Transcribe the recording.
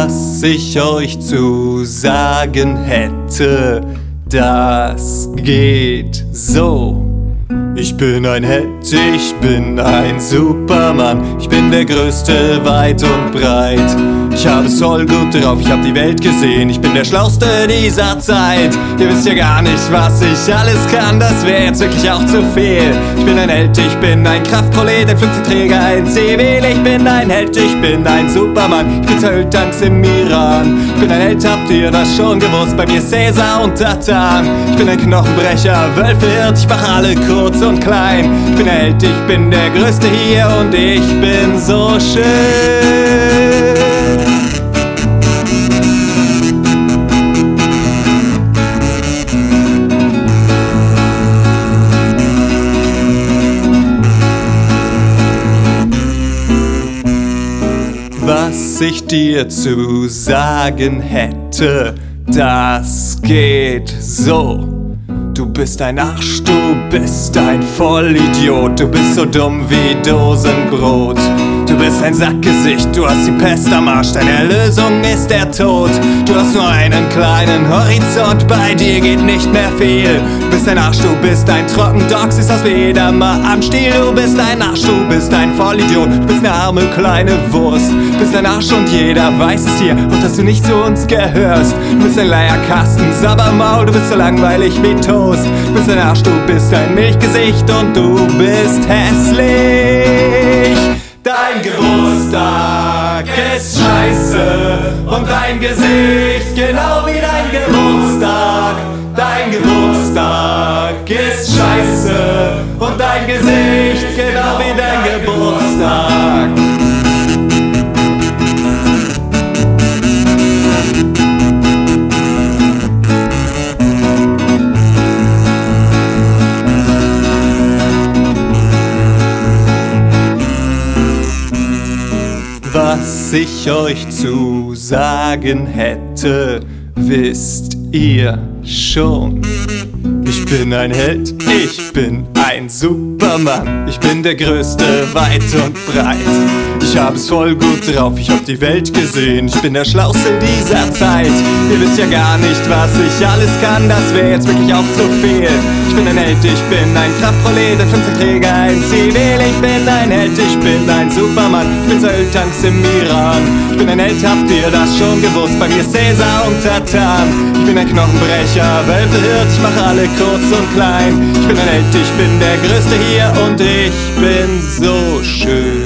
Was ich euch zu sagen hätte, das geht so. Ich bin ein Held, ich bin ein Supermann. Ich bin der Größte weit und breit. Ich habe es voll gut drauf, ich hab die Welt gesehen. Ich bin der Schlauste dieser Zeit. Ihr wisst ja gar nicht, was ich alles kann, das wäre jetzt wirklich auch zu viel. Ich bin ein Held, ich bin ein Kraftprolet, ein 15-Träger, ein Zivil. Ich bin ein Held, ich bin ein Supermann. Ich bin Zerhülltanks im Iran. Ich bin ein Held, habt ihr das schon gewusst? Bei mir Cäsar untertan. Ich bin ein Knochenbrecher, Wölfe-Hirt, ich mache alle kurz und klein. Ich bin ein Held, ich bin der Größte hier und ich bin so schön. Was ich dir zu sagen hätte, das geht so. Du bist ein Arsch, du bist ein Vollidiot. Du bist so dumm wie Dosenbrot. Du bist ein Sackgesicht, du hast die Pest am Arsch. Deine Erlösung ist der Tod. Du hast nur einen kleinen Horizont, bei dir geht nicht mehr viel. Du bist ein Arsch, du bist ein Trockendog, siehst aus wie Edamer am Stiel. Du bist ein Arsch, du bist ein Vollidiot. Du bist eine arme kleine Wurst. Du bist ein Arsch und jeder weiß es hier, auch dass du nicht zu uns gehörst. Du bist ein Leierkasten, Sabbermaul, du bist so langweilig wie Toast. Du bist ein Arsch, du bist ein Milchgesicht und du bist hässlich. Dein Geburtstag ist scheiße und dein Gesicht genau wie dein Geburtstag. Dein Geburtstag ist scheiße und dein Gesicht genau wie dein Geburtstag. Was ich euch zu sagen hätte, wisst ihr schon. Ich bin ein Held, ich bin ein Supermann. Ich bin der Größte weit und breit. Ich hab es voll gut drauf, ich hab die Welt gesehen. Ich bin der Schlauste dieser Zeit. Ihr wisst ja gar nicht, was ich alles kann, das wäre jetzt wirklich auch zu viel. Ich bin ein Held, ich bin ein Kraftprolet, ein 15-Träger, ein Zivil. Ich bin ein Held, ich bin ein Supermann. Ich bin Zerhülltanks im Iran. Ich bin ein Held, habt ihr das schon gewusst? Bei mir Cäsar untertan. Ich bin ein Knochenbrecher, Wölfe-Hirt, ich mache alle kurz und klein. Ich bin ein Held, ich bin der Größte hier und ich bin so schön.